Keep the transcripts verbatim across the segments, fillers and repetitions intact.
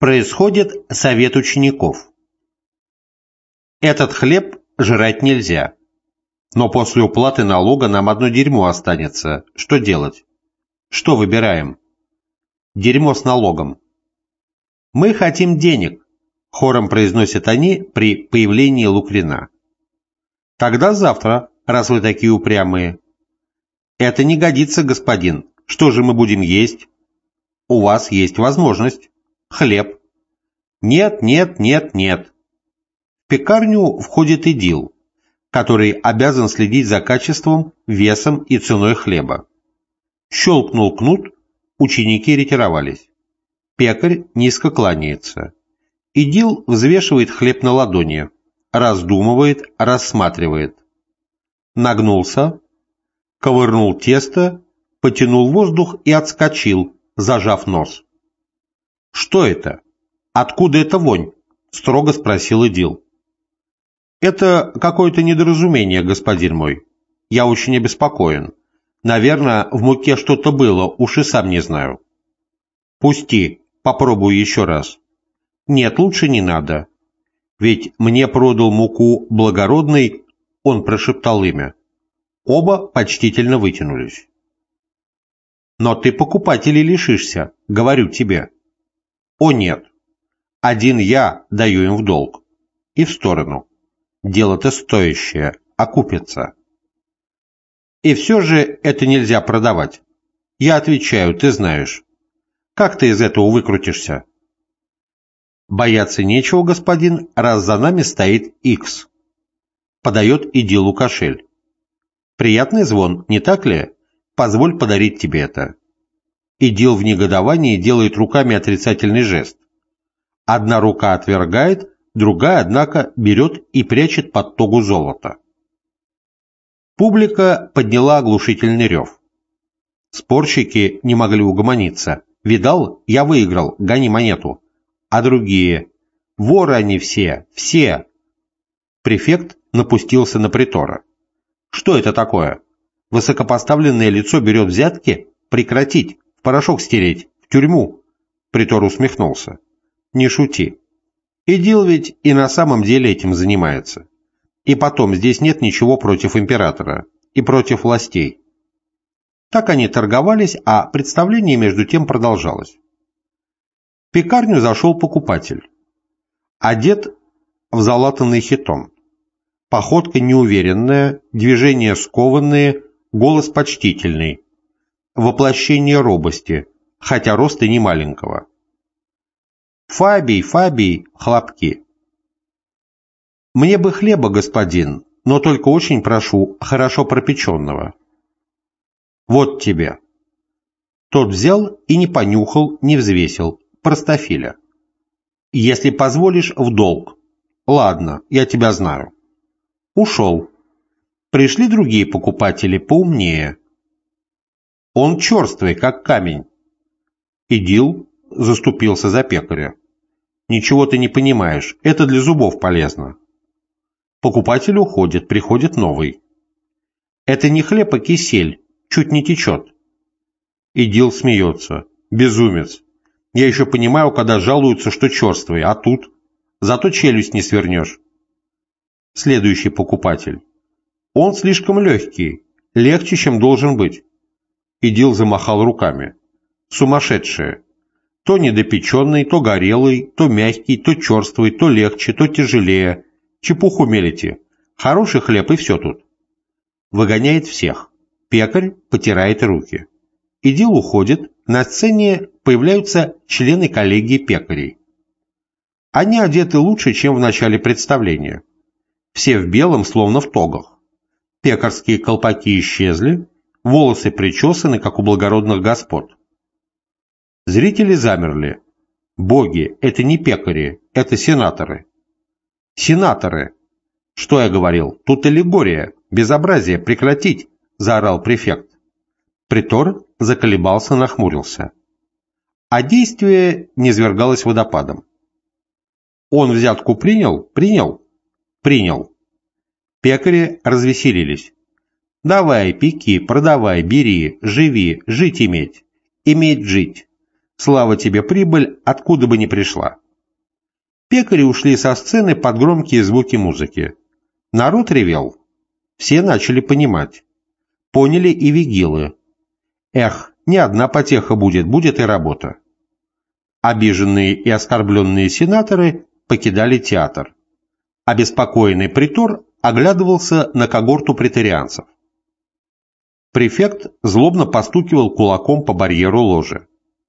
Происходит совет учеников. Этот хлеб жрать нельзя, но после уплаты налога нам одно дерьмо останется. Что делать? Что выбираем? Дерьмо с налогом. Мы хотим денег, хором произносят они при появлении Лукрина. Тогда завтра, раз вы такие упрямые. Это не годится, господин. Что же мы будем есть? У вас есть возможность. Хлеб. Нет, нет, нет, нет. В пекарню входит идил, который обязан следить за качеством, весом и ценой хлеба. Щелкнул кнут, ученики ретировались. Пекарь низко кланяется. Идил взвешивает хлеб на ладони, раздумывает, рассматривает. Нагнулся, ковырнул тесто, потянул воздух и отскочил, зажав нос. «Что это? Откуда эта вонь?» – строго спросил идил. «Это какое-то недоразумение, господин мой. Я очень обеспокоен. Наверное, в муке что-то было, уж и сам не знаю». «Пусти, попробую еще раз». «Нет, лучше не надо. Ведь мне продал муку благородный», – он прошептал имя. Оба почтительно вытянулись. «Но ты покупателей лишишься, говорю тебе». «О нет, один я даю им в долг». И в сторону. Дело-то стоящее, окупится. И все же это нельзя продавать. Я отвечаю, ты знаешь. Как ты из этого выкрутишься? Бояться нечего, господин, раз за нами стоит Икс. Подает идилу кошель. Приятный звон, не так ли? Позволь подарить тебе это. Идил в негодовании делает руками отрицательный жест. Одна рука отвергает, другая, однако, берет и прячет под тогу золота. Публика подняла оглушительный рев. Спорщики не могли угомониться. «Видал? Я выиграл, гони монету». А другие? «Воры они все, все!» Префект напустился на притора. «Что это такое? Высокопоставленное лицо берет взятки? Прекратить! В порошок стереть! В тюрьму!» Притор усмехнулся. «Не шути. Идил ведь и на самом деле этим занимается. И потом, здесь нет ничего против императора и против властей». Так они торговались, а представление между тем продолжалось. В пекарню зашел покупатель. Одет в залатанный хитон. Походка неуверенная, движения скованные, голос почтительный. Воплощение робости, хотя роста не маленького. «Фабий, Фабий!» — хлопки. «Мне бы хлеба, господин, но только очень прошу, хорошо пропеченного». «Вот тебе». Тот взял и не понюхал, не взвесил. Простофиля. «Если позволишь, в долг». «Ладно, я тебя знаю». Ушел. Пришли другие покупатели, поумнее. Он черствый, как камень. Идил, заступился за пекаря. «Ничего ты не понимаешь, это для зубов полезно». Покупатель уходит, приходит новый. «Это не хлеб, а кисель, чуть не течет». Идил смеется. «Безумец. Я еще понимаю, когда жалуются, что черствый, а тут? Зато челюсть не свернешь». Следующий покупатель. «Он слишком легкий, легче, чем должен быть». Идил замахал руками. «Сумасшедшие. То недопеченный, то горелый, то мягкий, то черствый, то легче, то тяжелее. Чепуху мелите. Хороший хлеб и все тут». Выгоняет всех. Пекарь потирает руки. Идил уходит. На сцене появляются члены коллегии пекарей. Они одеты лучше, чем в начале представления. Все в белом, словно в тогах. Пекарские колпаки исчезли, волосы причесаны, как у благородных господ. Зрители замерли. Боги, это не пекари, это сенаторы. Сенаторы! Что я говорил? Тут аллегория, безобразие, прекратить, заорал префект. Притор заколебался, нахмурился. А действие низвергалось водопадом. Он взятку принял? Принял? Принял. Пекари развеселились. Давай, пеки, продавай, бери, живи, жить иметь. Иметь жить. Слава тебе прибыль, откуда бы ни пришла. Пекари ушли со сцены под громкие звуки музыки. Народ ревел. Все начали понимать. Поняли и вигилы. Эх, не одна потеха будет, будет и работа. Обиженные и оскорбленные сенаторы покидали театр. Обеспокоенный притор оглядывался на когорту преторианцев. Префект злобно постукивал кулаком по барьеру ложи.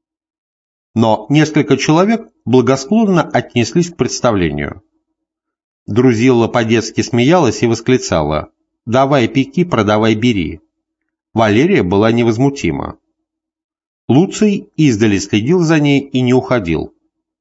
Но несколько человек благосклонно отнеслись к представлению. Друзилла по-детски смеялась и восклицала: «Давай пеки, продавай бери». Валерия была невозмутима. Луций издали следил за ней и не уходил.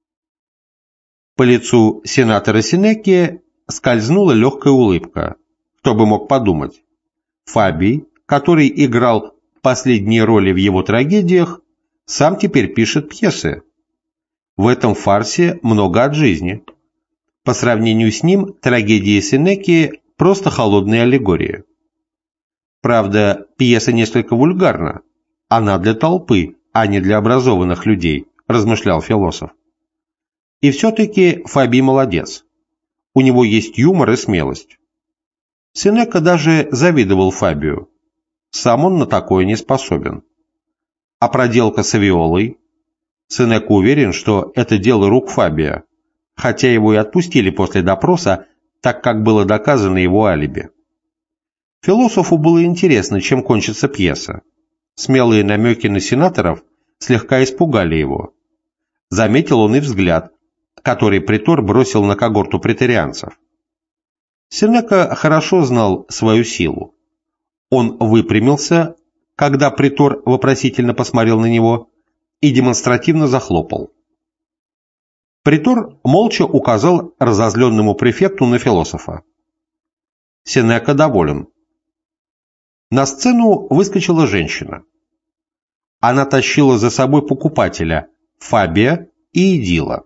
По лицу сенатора Сенекия скользнула легкая улыбка. Кто бы мог подумать. Фабий, который играл последние роли в его трагедиях, сам теперь пишет пьесы. В этом фарсе много от жизни. По сравнению с ним трагедии Сенекии просто холодные аллегории. Правда, пьеса несколько вульгарна. Она для толпы, а не для образованных людей, размышлял философ. И все-таки Фабий молодец. У него есть юмор и смелость. Сенека даже завидовал Фабию. Сам он на такое не способен. А проделка с Авиолой? Сенека уверен, что это дело рук Фабия, хотя его и отпустили после допроса, так как было доказано его алиби. Философу было интересно, чем кончится пьеса. Смелые намеки на сенаторов слегка испугали его. Заметил он и взгляд, который притор бросил на когорту преторианцев. Сенека хорошо знал свою силу. Он выпрямился, когда притор вопросительно посмотрел на него, и демонстративно захлопал. Притор молча указал разозленному префекту на философа. Сенека доволен. На сцену выскочила женщина. Она тащила за собой покупателя, Фабия и Эдила.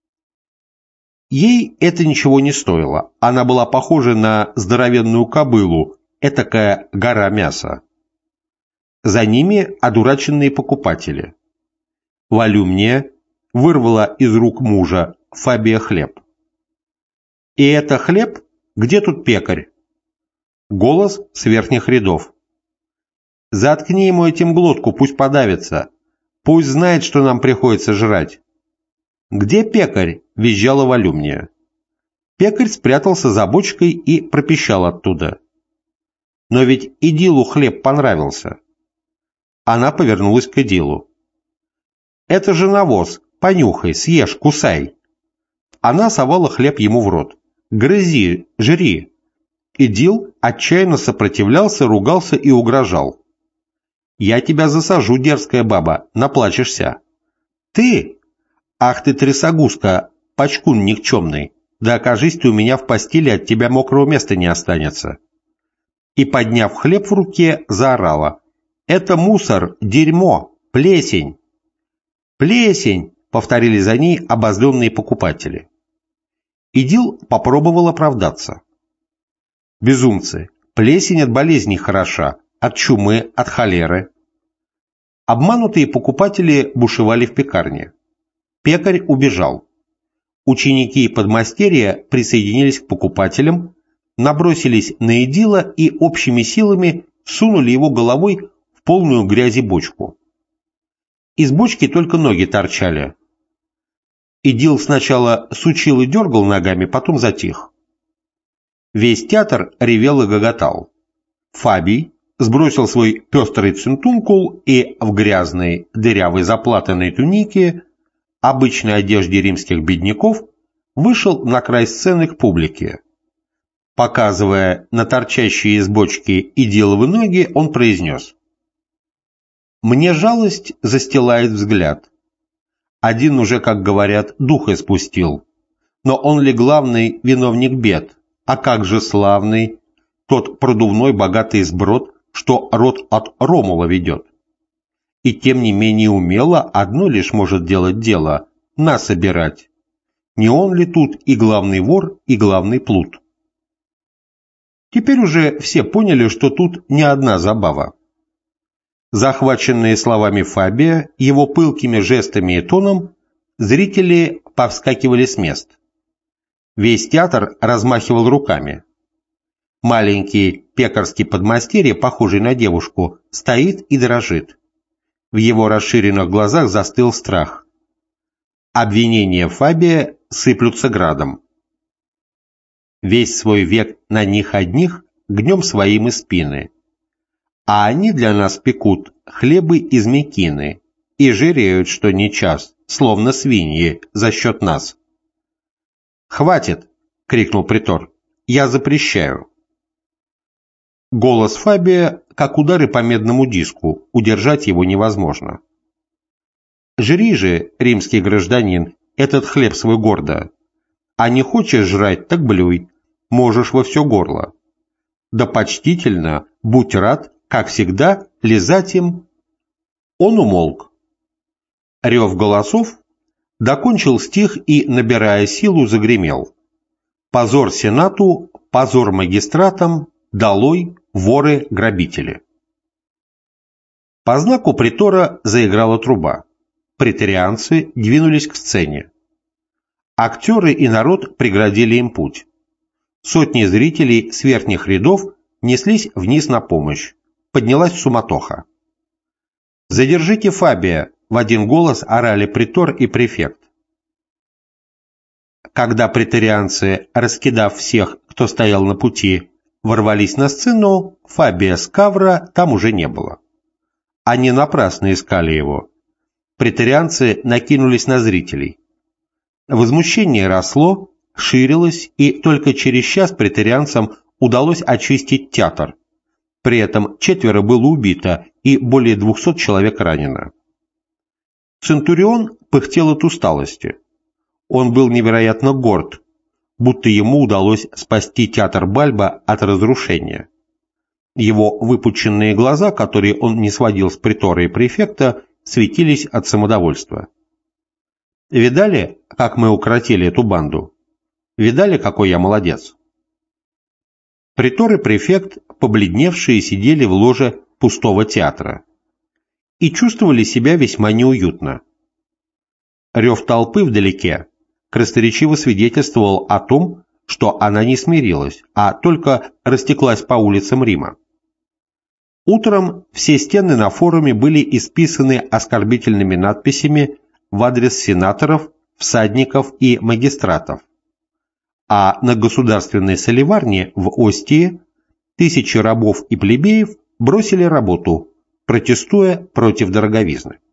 Ей это ничего не стоило. Она была похожа на здоровенную кобылу, этакая гора мяса. За ними одураченные покупатели. Волюмния вырвала из рук мужа Фабия хлеб. «И это хлеб? Где тут пекарь?» Голос с верхних рядов. «Заткни ему этим глотку, пусть подавится. Пусть знает, что нам приходится жрать». «Где пекарь?» – визжала Волюмния. Пекарь спрятался за бочкой и пропищал оттуда. «Но ведь Эдилу хлеб понравился». Она повернулась к Эдилу. «Это же навоз. Понюхай, съешь, кусай». Она совала хлеб ему в рот. «Грызи, жри». Эдил отчаянно сопротивлялся, ругался и угрожал. «Я тебя засажу, дерзкая баба, наплачешься». «Ты? Ах ты трясогузка, пачкун никчемный, да окажись ты у меня в постели, от тебя мокрого места не останется». И, подняв хлеб в руке, заорала: «Это мусор, дерьмо, плесень». «Плесень!» — повторили за ней обозленные покупатели. Эдил попробовал оправдаться. «Безумцы, плесень от болезней хороша, от чумы, от холеры». Обманутые покупатели бушевали в пекарне. Пекарь убежал. Ученики и подмастерья присоединились к покупателям, набросились на Эдила и общими силами сунули его головой в полную грязи бочку. Из бочки только ноги торчали. Эдил сначала сучил и дергал ногами, потом затих. Весь театр ревел и гоготал. Фабий сбросил свой пестрый цинтункул и в грязной, дырявой заплатанной тунике, обычной одежде римских бедняков, вышел на край сцены к публике. Показывая на торчащие из бочки Эдиловы ноги, он произнес: «Мне жалость застилает взгляд. Один уже, как говорят, дух испустил. Но он ли главный виновник бед? А как же славный, тот продувной богатый сброд, что род от Ромула ведет? И тем не менее умело одно лишь может делать дело – нас собирать. Не он ли тут и главный вор, и главный плут?» Теперь уже все поняли, что тут не одна забава. Захваченные словами Фабия, его пылкими жестами и тоном, зрители повскакивали с мест. Весь театр размахивал руками. Маленький пекарский подмастерье, похожий на девушку, стоит и дрожит. В его расширенных глазах застыл страх. Обвинения Фабия сыплются градом. Весь свой век на них одних гнем своим из спины. А они для нас пекут хлебы из мекины и жиреют, что не час, словно свиньи, за счет нас. «Хватит!» — крикнул притор. «Я запрещаю!» Голос Фабия, как удары по медному диску, удержать его невозможно. «Жри же, римский гражданин, этот хлеб свой гордо. А не хочешь жрать, так блюй, можешь во все горло. Да почтительно, будь рад, как всегда, лизать им». Он умолк. Рев голосов докончил стих и, набирая силу, загремел. «Позор Сенату, позор магистратам, долой, воры-грабители». По знаку притора заиграла труба. Преторианцы двинулись к сцене. Актеры и народ преградили им путь. Сотни зрителей с верхних рядов неслись вниз на помощь. Поднялась суматоха. «Задержите Фабия!» — в один голос орали притор и префект. Когда преторианцы, раскидав всех, кто стоял на пути, ворвались на сцену, Фабия Скавра там уже не было. Они напрасно искали его. Преторианцы накинулись на зрителей. Возмущение росло, ширилось, и только через час преторианцам удалось очистить театр. При этом четверо было убито и более двухсот человек ранено. Центурион пыхтел от усталости. Он был невероятно горд, будто ему удалось спасти театр Бальба от разрушения. Его выпученные глаза, которые он не сводил с притора и префекта, светились от самодовольства. «Видали, как мы укротили эту банду? Видали, какой я молодец?» Притор и префект, побледневшие, сидели в ложе пустого театра и чувствовали себя весьма неуютно. Рев толпы вдалеке красноречиво свидетельствовал о том, что она не смирилась, а только растеклась по улицам Рима. Утром все стены на форуме были исписаны оскорбительными надписями в адрес сенаторов, всадников и магистратов, а на государственной соливарне в Остии тысячи рабов и плебеев бросили работу, протестуя против дороговизны.